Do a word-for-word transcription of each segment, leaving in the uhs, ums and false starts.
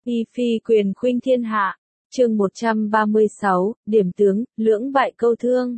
Y phi quyền khuynh thiên hạ. Chương một trăm ba mươi sáu, điểm tướng, lưỡng bại câu thương.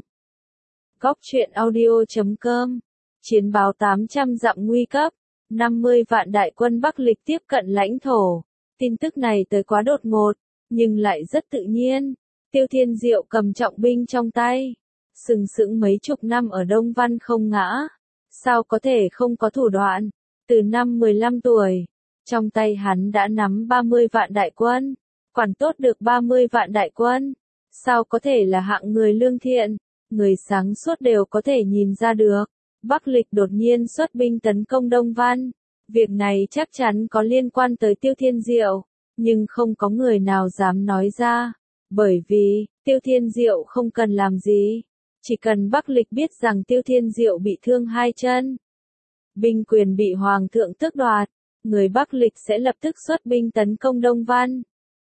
Góc truyện audio chấm com. Chiến báo tám trăm dặm nguy cấp. năm mươi vạn đại quân Bắc Lịch tiếp cận lãnh thổ. Tin tức này tới quá đột ngột, nhưng lại rất tự nhiên. Tiêu Thiên Diệu cầm trọng binh trong tay, sừng sững mấy chục năm ở Đông Văn không ngã. Sao có thể không có thủ đoạn? Từ năm mười lăm tuổi, trong tay hắn đã nắm ba mươi vạn đại quân, quản tốt được ba mươi vạn đại quân. Sao có thể là hạng người lương thiện, người sáng suốt đều có thể nhìn ra được. Bắc Lịch đột nhiên xuất binh tấn công Đông Văn. Việc này chắc chắn có liên quan tới Tiêu Thiên Diệu, nhưng không có người nào dám nói ra. Bởi vì, Tiêu Thiên Diệu không cần làm gì. Chỉ cần Bắc Lịch biết rằng Tiêu Thiên Diệu bị thương hai chân, binh quyền bị Hoàng thượng tước đoạt, người Bắc Lịch sẽ lập tức xuất binh tấn công Đông Văn.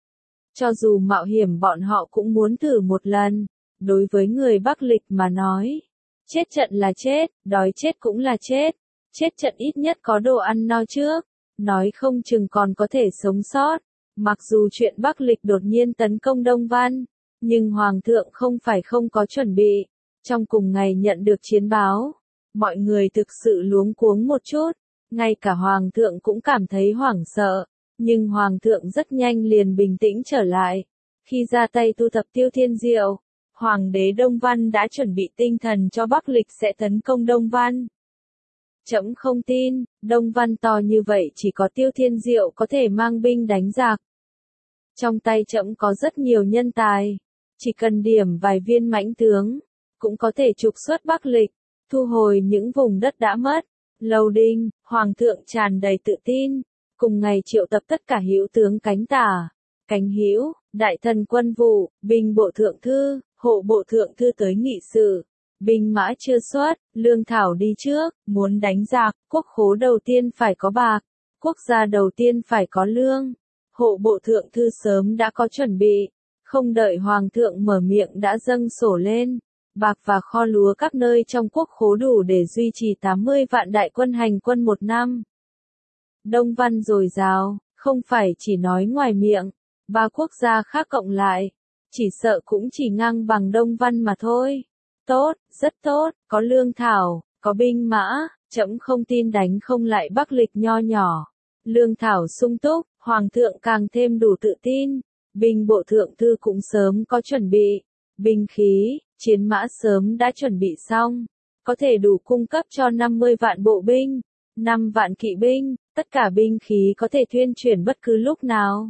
Cho dù mạo hiểm bọn họ cũng muốn thử một lần. Đối với người Bắc Lịch mà nói, chết trận là chết, đói chết cũng là chết. Chết trận ít nhất có đồ ăn no trước, nói không chừng còn có thể sống sót. Mặc dù chuyện Bắc Lịch đột nhiên tấn công Đông Văn, nhưng Hoàng thượng không phải không có chuẩn bị. Trong cùng ngày nhận được chiến báo, mọi người thực sự luống cuống một chút. Ngay cả Hoàng thượng cũng cảm thấy hoảng sợ, nhưng Hoàng thượng rất nhanh liền bình tĩnh trở lại. Khi ra tay tu tập Tiêu Thiên Diệu, Hoàng đế Đông Văn đã chuẩn bị tinh thần cho Bắc Lịch sẽ tấn công Đông Văn. Trẫm không tin, Đông Văn to như vậy chỉ có Tiêu Thiên Diệu có thể mang binh đánh giặc. Trong tay trẫm có rất nhiều nhân tài, chỉ cần điểm vài viên mãnh tướng, cũng có thể trục xuất Bắc Lịch, thu hồi những vùng đất đã mất. Lầu Đinh, Hoàng thượng tràn đầy tự tin, cùng ngày triệu tập tất cả hữu tướng cánh tả, cánh hữu, đại thần quân vụ, binh bộ thượng thư, hộ bộ thượng thư tới nghị sự. Binh mã chưa xuất, lương thảo đi trước, muốn đánh giặc, quốc khố đầu tiên phải có bạc, quốc gia đầu tiên phải có lương. Hộ bộ thượng thư sớm đã có chuẩn bị, không đợi Hoàng thượng mở miệng đã dâng sổ lên. Bạc và kho lúa các nơi trong quốc khố đủ để duy trì tám mươi vạn đại quân hành quân một năm. Đông Văn dồi dào, không phải chỉ nói ngoài miệng, ba quốc gia khác cộng lại, chỉ sợ cũng chỉ ngang bằng Đông Văn mà thôi. Tốt, rất tốt, có lương thảo, có binh mã, trẫm không tin đánh không lại Bắc Lịch nho nhỏ. Lương thảo sung túc, Hoàng thượng càng thêm đủ tự tin. Binh bộ thượng thư cũng sớm có chuẩn bị. Binh khí, chiến mã sớm đã chuẩn bị xong, có thể đủ cung cấp cho năm mươi vạn bộ binh, năm vạn kỵ binh, tất cả binh khí có thể thuyên chuyển bất cứ lúc nào.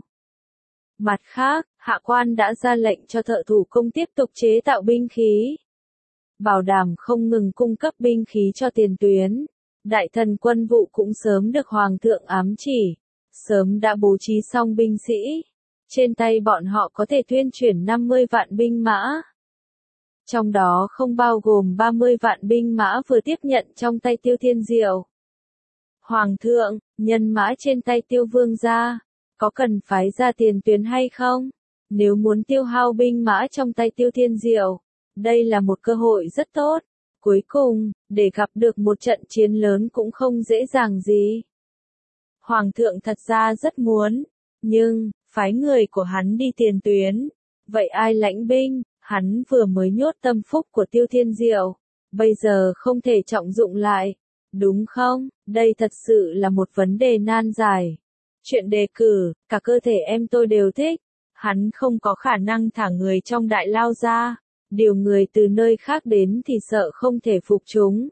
Mặt khác, hạ quan đã ra lệnh cho thợ thủ công tiếp tục chế tạo binh khí, bảo đảm không ngừng cung cấp binh khí cho tiền tuyến. Đại thần quân vụ cũng sớm được Hoàng thượng ám chỉ, sớm đã bố trí xong binh sĩ. Trên tay bọn họ có thể thuyên chuyển năm mươi vạn binh mã. Trong đó không bao gồm ba mươi vạn binh mã vừa tiếp nhận trong tay Tiêu Thiên Diệu. Hoàng thượng, nhân mã trên tay Tiêu Vương gia, có cần phái ra tiền tuyến hay không? Nếu muốn tiêu hao binh mã trong tay Tiêu Thiên Diệu, đây là một cơ hội rất tốt. Cuối cùng, để gặp được một trận chiến lớn cũng không dễ dàng gì. Hoàng thượng thật ra rất muốn, nhưng, phái người của hắn đi tiền tuyến. Vậy ai lãnh binh? Hắn vừa mới nhốt tâm phúc của Tiêu Thiên Diệu, bây giờ không thể trọng dụng lại, đúng không? Đây thật sự là một vấn đề nan giải. Chuyện đề cử, cả cơ thể em tôi đều thích. Hắn không có khả năng thả người trong đại lao ra, điều người từ nơi khác đến thì sợ không thể phục chúng.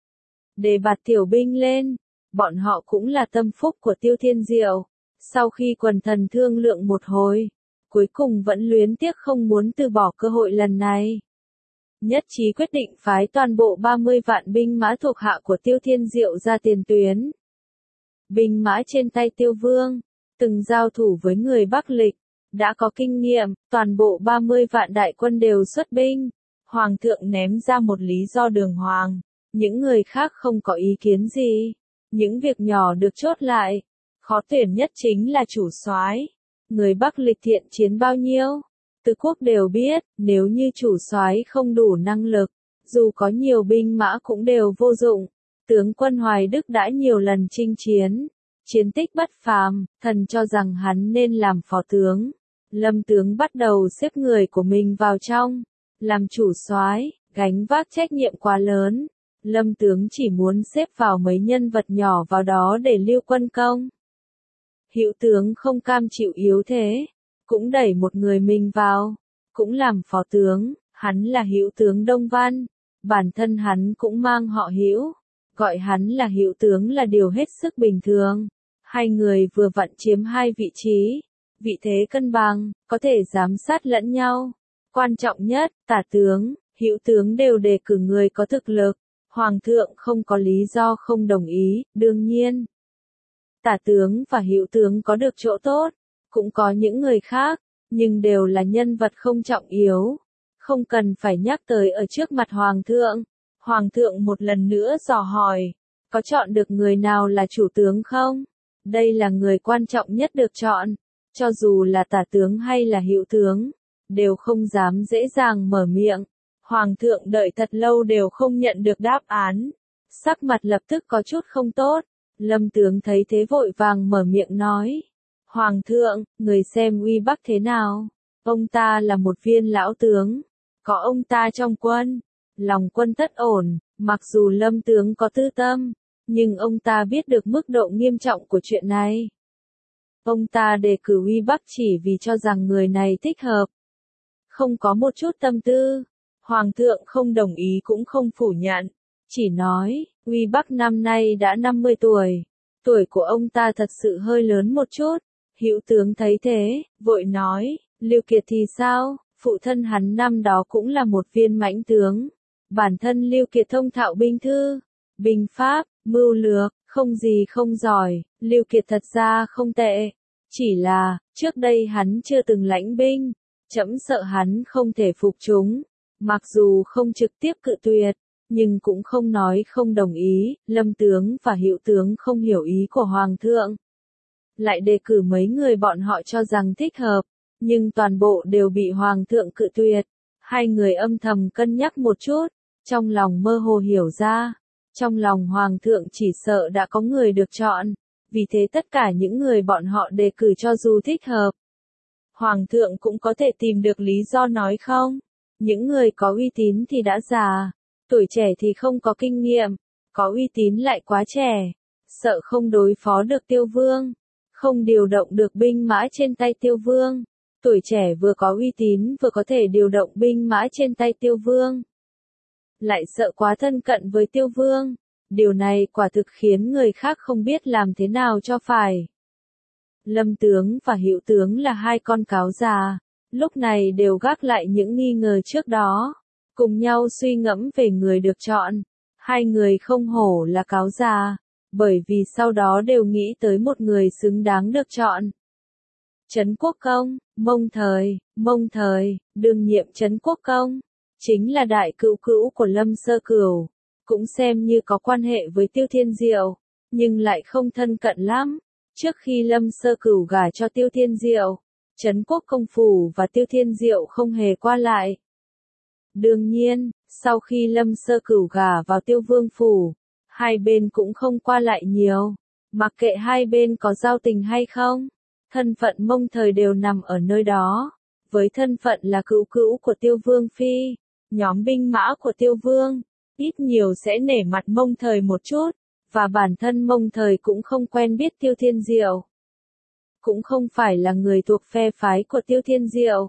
Đề bạt tiểu binh lên, bọn họ cũng là tâm phúc của Tiêu Thiên Diệu. Sau khi quần thần thương lượng một hồi, cuối cùng vẫn luyến tiếc không muốn từ bỏ cơ hội lần này. Nhất trí quyết định phái toàn bộ ba mươi vạn binh mã thuộc hạ của Tiêu Thiên Diệu ra tiền tuyến. Binh mã trên tay Tiêu Vương, từng giao thủ với người Bắc Lịch, đã có kinh nghiệm, toàn bộ ba mươi vạn đại quân đều xuất binh. Hoàng thượng ném ra một lý do đường hoàng, những người khác không có ý kiến gì. Những việc nhỏ được chốt lại, khó tuyển nhất chính là chủ soái. Người Bắc Lịch thiện chiến bao nhiêu? Tứ quốc đều biết, nếu như chủ soái không đủ năng lực, dù có nhiều binh mã cũng đều vô dụng. Tướng quân Hoài Đức đã nhiều lần chinh chiến, chiến tích bất phàm, thần cho rằng hắn nên làm phó tướng. Lâm tướng bắt đầu xếp người của mình vào trong, làm chủ soái, gánh vác trách nhiệm quá lớn. Lâm tướng chỉ muốn xếp vào mấy nhân vật nhỏ vào đó để lưu quân công. Hữu tướng không cam chịu yếu thế, cũng đẩy một người mình vào, cũng làm phó tướng. Hắn là Hữu tướng Đông Văn, bản thân hắn cũng mang họ Hữu, gọi hắn là Hữu tướng là điều hết sức bình thường. Hai người vừa vặn chiếm hai vị trí, vị thế cân bằng, có thể giám sát lẫn nhau. Quan trọng nhất, tả tướng, Hữu tướng đều đề cử người có thực lực, Hoàng thượng không có lý do không đồng ý. Đương nhiên, tả tướng và Hữu tướng có được chỗ tốt, cũng có những người khác, nhưng đều là nhân vật không trọng yếu, không cần phải nhắc tới ở trước mặt Hoàng thượng. Hoàng thượng một lần nữa dò hỏi, có chọn được người nào là chủ tướng không? Đây là người quan trọng nhất được chọn, cho dù là tả tướng hay là Hữu tướng, đều không dám dễ dàng mở miệng. Hoàng thượng đợi thật lâu đều không nhận được đáp án, sắc mặt lập tức có chút không tốt. Lâm tướng thấy thế vội vàng mở miệng nói, Hoàng thượng, người xem uy Bắc thế nào? Ông ta là một viên lão tướng, có ông ta trong quân, lòng quân tất ổn. Mặc dù Lâm tướng có tư tâm, nhưng ông ta biết được mức độ nghiêm trọng của chuyện này. Ông ta đề cử uy Bắc chỉ vì cho rằng người này thích hợp, không có một chút tâm tư. Hoàng thượng không đồng ý cũng không phủ nhận, chỉ nói, uy Bắc năm nay đã năm mươi tuổi, tuổi của ông ta thật sự hơi lớn một chút. Hữu tướng thấy thế, vội nói, Lưu Kiệt thì sao? Phụ thân hắn năm đó cũng là một viên mãnh tướng. Bản thân Lưu Kiệt thông thạo binh thư, binh pháp, mưu lược, không gì không giỏi. Lưu Kiệt thật ra không tệ, chỉ là, trước đây hắn chưa từng lãnh binh, trẫm sợ hắn không thể phục chúng. Mặc dù không trực tiếp cự tuyệt, nhưng cũng không nói không đồng ý. Lâm tướng và Hữu tướng không hiểu ý của Hoàng thượng, lại đề cử mấy người bọn họ cho rằng thích hợp, nhưng toàn bộ đều bị Hoàng thượng cự tuyệt. Hai người âm thầm cân nhắc một chút, trong lòng mơ hồ hiểu ra, trong lòng Hoàng thượng chỉ sợ đã có người được chọn, vì thế tất cả những người bọn họ đề cử cho dù thích hợp, Hoàng thượng cũng có thể tìm được lý do nói không. Những người có uy tín thì đã già, tuổi trẻ thì không có kinh nghiệm, có uy tín lại quá trẻ, sợ không đối phó được Tiêu Vương, không điều động được binh mã trên tay Tiêu Vương. Tuổi trẻ vừa có uy tín vừa có thể điều động binh mã trên tay Tiêu Vương, lại sợ quá thân cận với Tiêu Vương. Điều này quả thực khiến người khác không biết làm thế nào cho phải. Lâm tướng và Hữu tướng là hai con cáo già, lúc này đều gác lại những nghi ngờ trước đó, cùng nhau suy ngẫm về người được chọn. Hai người không hổ là cáo già, bởi vì sau đó đều nghĩ tới một người xứng đáng được chọn. Trấn Quốc Công, Mông Thời, Mông Thời, đương nhiệm Trấn Quốc Công, chính là đại cữu cữu của Lâm Sơ Cửu, cũng xem như có quan hệ với Tiêu Thiên Diệu, nhưng lại không thân cận lắm. Trước khi Lâm Sơ Cửu gả cho Tiêu Thiên Diệu, Trấn Quốc Công phủ và Tiêu Thiên Diệu không hề qua lại. Đương nhiên, sau khi Lâm Sơ Cửu gả vào Tiêu Vương phủ, hai bên cũng không qua lại nhiều, mặc kệ hai bên có giao tình hay không, thân phận Mông Thời đều nằm ở nơi đó. Với thân phận là cữu cữu của Tiêu Vương phi, nhóm binh mã của Tiêu Vương, ít nhiều sẽ nể mặt Mông Thời một chút, và bản thân Mông Thời cũng không quen biết Tiêu Thiên Diệu, cũng không phải là người thuộc phe phái của Tiêu Thiên Diệu.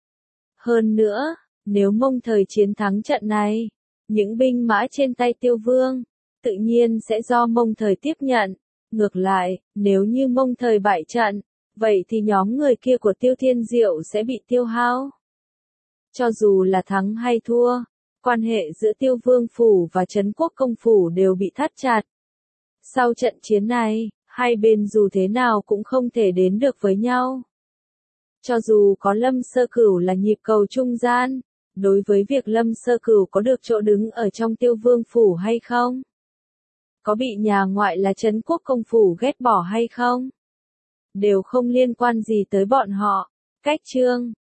Hơn nữa, nếu Mông Thời chiến thắng trận này, những binh mã trên tay Tiêu Vương, tự nhiên sẽ do Mông Thời tiếp nhận. Ngược lại, nếu như Mông Thời bại trận, vậy thì nhóm người kia của Tiêu Thiên Diệu sẽ bị tiêu hao. Cho dù là thắng hay thua, quan hệ giữa Tiêu Vương phủ và Trấn Quốc Công phủ đều bị thắt chặt. Sau trận chiến này, hai bên dù thế nào cũng không thể đến được với nhau. Cho dù có Lâm Sơ Cửu là nhịp cầu trung gian, đối với việc Lâm Sơ Cửu có được chỗ đứng ở trong Tiêu Vương phủ hay không, có bị nhà ngoại là Trấn Quốc Công phủ ghét bỏ hay không, đều không liên quan gì tới bọn họ. Cách chương